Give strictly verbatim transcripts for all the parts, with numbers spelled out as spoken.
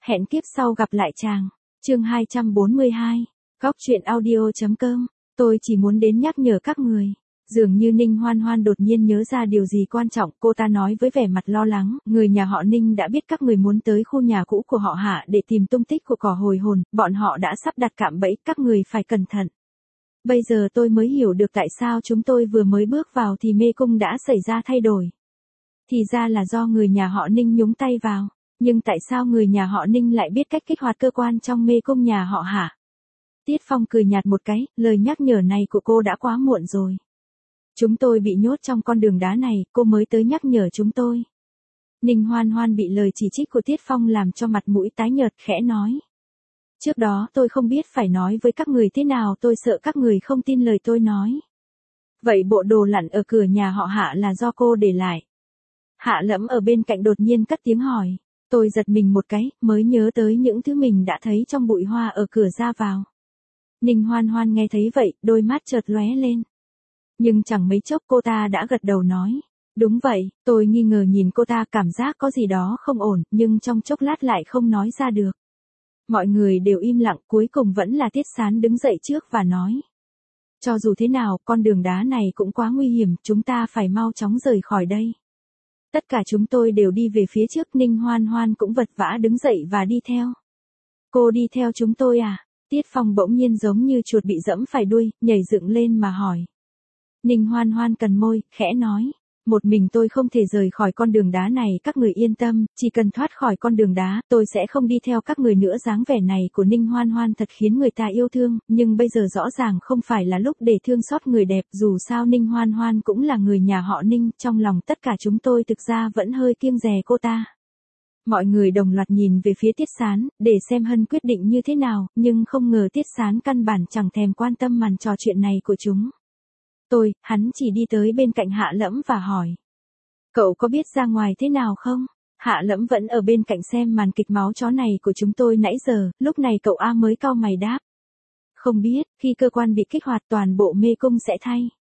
Hẹn kiếp sau gặp lại chàng. Chương hai trăm bốn mươi hai. Góc truyện audio.com. Tôi chỉ muốn đến nhắc nhở các người. Dường như Ninh Hoan Hoan đột nhiên nhớ ra điều gì quan trọng, cô ta nói với vẻ mặt lo lắng, người nhà họ Ninh đã biết các người muốn tới khu nhà cũ của họ Hạ để tìm tung tích của cỏ hồi hồn, bọn họ đã sắp đặt cạm bẫy, các người phải cẩn thận. Bây giờ tôi mới hiểu được tại sao chúng tôi vừa mới bước vào thì mê cung đã xảy ra thay đổi. Thì ra là do người nhà họ Ninh nhúng tay vào, nhưng tại sao người nhà họ Ninh lại biết cách kích hoạt cơ quan trong mê cung nhà họ Hạ? Tiết Phong cười nhạt một cái, lời nhắc nhở này của cô đã quá muộn rồi. Chúng tôi bị nhốt trong con đường đá này, cô mới tới nhắc nhở chúng tôi. Ninh Hoan Hoan bị lời chỉ trích của Tiết Phong làm cho mặt mũi tái nhợt, khẽ nói. Trước đó tôi không biết phải nói với các người thế nào, tôi sợ các người không tin lời tôi nói. Vậy bộ đồ lặn ở cửa nhà họ Hạ là do cô để lại? Hạ Lẫm ở bên cạnh đột nhiên cất tiếng hỏi. Tôi giật mình một cái, mới nhớ tới những thứ mình đã thấy trong bụi hoa ở cửa ra vào. Ninh Hoan Hoan nghe thấy vậy, đôi mắt chợt lóe lên. Nhưng chẳng mấy chốc cô ta đã gật đầu nói. Đúng vậy, tôi nghi ngờ nhìn cô ta, cảm giác có gì đó không ổn, nhưng trong chốc lát lại không nói ra được. Mọi người đều im lặng, cuối cùng vẫn là Tiết Sán đứng dậy trước và nói. Cho dù thế nào, con đường đá này cũng quá nguy hiểm, chúng ta phải mau chóng rời khỏi đây. Tất cả chúng tôi đều đi về phía trước, Ninh Hoan Hoan cũng vật vã đứng dậy và đi theo. Cô đi theo chúng tôi à? Tiết Phong bỗng nhiên giống như chuột bị dẫm phải đuôi, nhảy dựng lên mà hỏi. Ninh Hoan Hoan cằn môi, khẽ nói. Một mình tôi không thể rời khỏi con đường đá này, các người yên tâm, chỉ cần thoát khỏi con đường đá, tôi sẽ không đi theo các người nữa. Dáng vẻ này của Ninh Hoan Hoan thật khiến người ta yêu thương, nhưng bây giờ rõ ràng không phải là lúc để thương xót người đẹp, dù sao Ninh Hoan Hoan cũng là người nhà họ Ninh, trong lòng tất cả chúng tôi thực ra vẫn hơi kiêng dè cô ta. Mọi người đồng loạt nhìn về phía Tiết Sán, để xem Hân quyết định như thế nào, nhưng không ngờ Tiết Sán căn bản chẳng thèm quan tâm màn trò chuyện này của chúng. Tôi, hắn chỉ đi tới bên cạnh Hạ Lẫm và hỏi. Cậu có biết ra ngoài thế nào không? Hạ Lẫm vẫn ở bên cạnh xem màn kịch máu chó này của chúng tôi nãy giờ, lúc này cậu A mới cau mày đáp. Không biết, khi cơ quan bị kích hoạt toàn bộ mê cung sẽ thay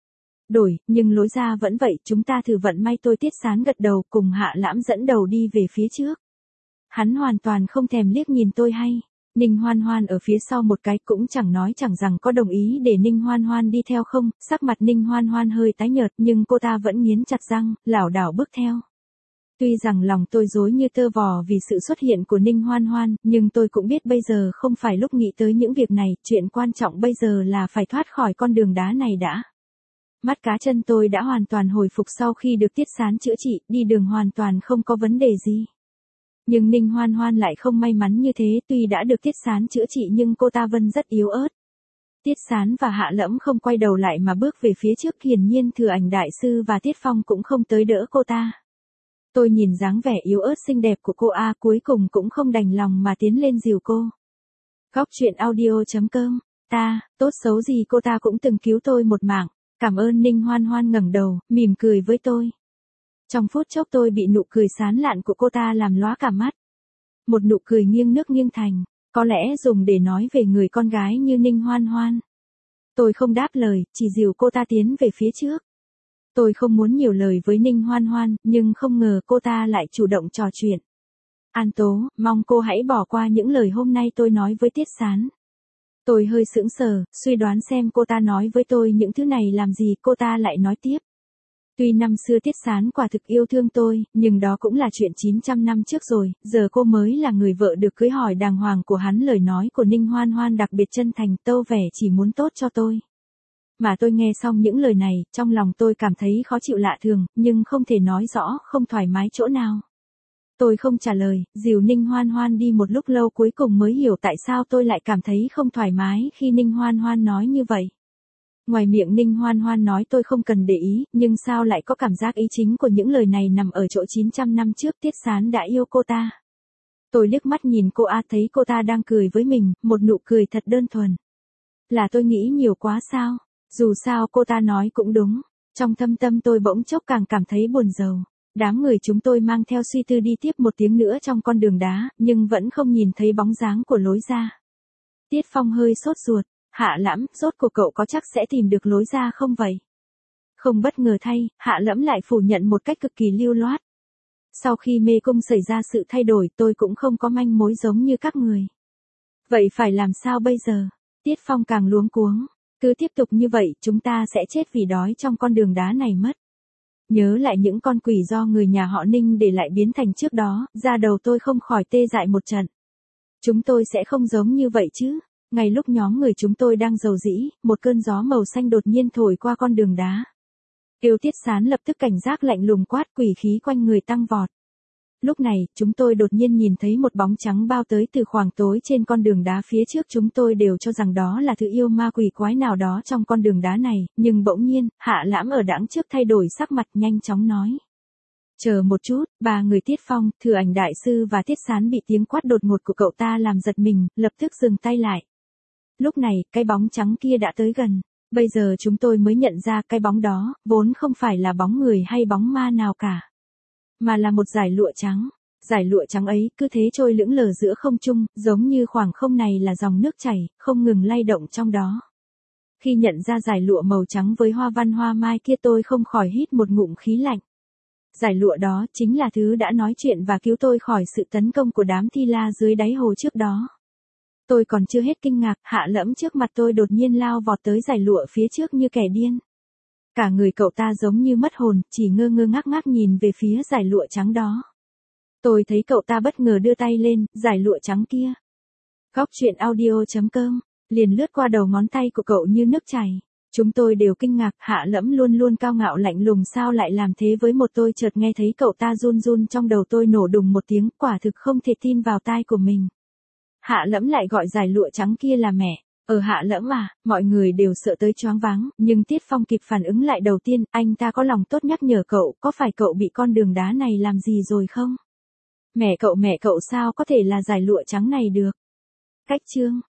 đổi, nhưng lối ra vẫn vậy, chúng ta thử vận may. Tôi Tiết Sán gật đầu, cùng Hạ Lẫm dẫn đầu đi về phía trước. Hắn hoàn toàn không thèm liếc nhìn tôi hay. Ninh Hoan Hoan ở phía sau một cái, cũng chẳng nói chẳng rằng có đồng ý để Ninh Hoan Hoan đi theo không. Sắc mặt Ninh Hoan Hoan hơi tái nhợt, nhưng cô ta vẫn nghiến chặt răng, lảo đảo bước theo. Tuy rằng lòng tôi rối như tơ vò vì sự xuất hiện của Ninh Hoan Hoan, nhưng tôi cũng biết bây giờ không phải lúc nghĩ tới những việc này, chuyện quan trọng bây giờ là phải thoát khỏi con đường đá này đã. Mắt cá chân tôi đã hoàn toàn hồi phục sau khi được Tiết Sán chữa trị, đi đường hoàn toàn không có vấn đề gì. Nhưng Ninh Hoan Hoan lại không may mắn như thế, tuy đã được Tiết Sán chữa trị nhưng cô ta vẫn rất yếu ớt. Tiết Sán và Hạ Lẫm không quay đầu lại mà bước về phía trước, hiển nhiên Thừa Ảnh Đại Sư và Tiết Phong cũng không tới đỡ cô ta. Tôi nhìn dáng vẻ yếu ớt xinh đẹp của cô A, cuối cùng cũng không đành lòng mà tiến lên dìu cô. Góc truyện audio.com. Ta, tốt xấu gì cô ta cũng từng cứu tôi một mạng. Cảm ơn. Ninh Hoan Hoan ngẩng đầu, mỉm cười với tôi. Trong phút chốc tôi bị nụ cười sán lạn của cô ta làm lóa cả mắt. Một nụ cười nghiêng nước nghiêng thành, có lẽ dùng để nói về người con gái như Ninh Hoan Hoan. Tôi không đáp lời, chỉ dìu cô ta tiến về phía trước. Tôi không muốn nhiều lời với Ninh Hoan Hoan, nhưng không ngờ cô ta lại chủ động trò chuyện. An Tố, mong cô hãy bỏ qua những lời hôm nay tôi nói với Tiết Sán. Tôi hơi sững sờ, suy đoán xem cô ta nói với tôi những thứ này làm gì. Cô ta lại nói tiếp. Tuy năm xưa Tiết Sán quả thực yêu thương tôi, nhưng đó cũng là chuyện chín trăm năm trước rồi, giờ cô mới là người vợ được cưới hỏi đàng hoàng của hắn. Lời nói của Ninh Hoan Hoan đặc biệt chân thành, tâu vẻ chỉ muốn tốt cho tôi. Mà tôi nghe xong những lời này, trong lòng tôi cảm thấy khó chịu lạ thường, nhưng không thể nói rõ không thoải mái chỗ nào. Tôi không trả lời, dìu Ninh Hoan Hoan đi một lúc lâu, cuối cùng mới hiểu tại sao tôi lại cảm thấy không thoải mái khi Ninh Hoan Hoan nói như vậy. Ngoài miệng Ninh Hoan Hoan nói tôi không cần để ý, nhưng sao lại có cảm giác ý chính của những lời này nằm ở chỗ chín trăm năm trước Tiết Sán đã yêu cô ta. Tôi liếc mắt nhìn cô A, thấy cô ta đang cười với mình, một nụ cười thật đơn thuần. Là tôi nghĩ nhiều quá sao? Dù sao cô ta nói cũng đúng. Trong thâm tâm tôi bỗng chốc càng cảm thấy buồn rầu. Đám người chúng tôi mang theo suy tư đi tiếp một tiếng nữa trong con đường đá, nhưng vẫn không nhìn thấy bóng dáng của lối ra. Tiết Phong hơi sốt ruột. Hạ Lẫm, rốt cuộc cậu có chắc sẽ tìm được lối ra không vậy? Không bất ngờ thay, Hạ Lẫm lại phủ nhận một cách cực kỳ lưu loát. Sau khi mê cung xảy ra sự thay đổi tôi cũng không có manh mối giống như các người. Vậy phải làm sao bây giờ? Tiết Phong càng luống cuống. Cứ tiếp tục như vậy chúng ta sẽ chết vì đói trong con đường đá này mất. Nhớ lại những con quỷ do người nhà họ Ninh để lại biến thành trước đó, da đầu tôi không khỏi tê dại một trận. Chúng tôi sẽ không giống như vậy chứ. Ngay lúc nhóm người chúng tôi đang rầu rĩ, một cơn gió màu xanh đột nhiên thổi qua con đường đá. Tiêu Tiết Sán lập tức cảnh giác lạnh lùng quát, quỷ khí quanh người tăng vọt. Lúc này, chúng tôi đột nhiên nhìn thấy một bóng trắng bao tới từ khoảng tối trên con đường đá phía trước. Chúng tôi đều cho rằng đó là thứ yêu ma quỷ quái nào đó trong con đường đá này, nhưng bỗng nhiên, Hạ Lãm ở đằng trước thay đổi sắc mặt, nhanh chóng nói. Chờ một chút, ba người Tiết Phong, Thừa Ảnh đại sư và Tiết Sán bị tiếng quát đột ngột của cậu ta làm giật mình, lập tức dừng tay lại. Lúc này, cái bóng trắng kia đã tới gần. Bây giờ chúng tôi mới nhận ra cái bóng đó, vốn không phải là bóng người hay bóng ma nào cả. Mà là một dải lụa trắng. Dải lụa trắng ấy cứ thế trôi lững lờ giữa không trung, giống như khoảng không này là dòng nước chảy, không ngừng lay động trong đó. Khi nhận ra dải lụa màu trắng với hoa văn hoa mai kia tôi không khỏi hít một ngụm khí lạnh. Dải lụa đó chính là thứ đã nói chuyện và cứu tôi khỏi sự tấn công của đám thi la dưới đáy hồ trước đó. Tôi còn chưa hết kinh ngạc, Hạ Lẫm trước mặt tôi đột nhiên lao vọt tới dải lụa phía trước như kẻ điên. Cả người cậu ta giống như mất hồn, chỉ ngơ ngơ ngác ngác nhìn về phía dải lụa trắng đó. Tôi thấy cậu ta bất ngờ đưa tay lên, dải lụa trắng kia. Góc truyện audio chấm com, liền lướt qua đầu ngón tay của cậu như nước chảy. Chúng tôi đều kinh ngạc, Hạ Lẫm luôn luôn cao ngạo lạnh lùng sao lại làm thế với một tôi. Chợt nghe thấy cậu ta run run, trong đầu tôi nổ đùng một tiếng, quả thực không thể tin vào tai của mình. Hạ Lẫm lại gọi dải lụa trắng kia là mẹ. Ở Hạ Lẫm à, mọi người đều sợ tới choáng váng, nhưng Tiết Phong kịp phản ứng lại đầu tiên, anh ta có lòng tốt nhắc nhở cậu, có phải cậu bị con đường đá này làm gì rồi không? Mẹ cậu mẹ cậu sao có thể là dải lụa trắng này được? Cách chương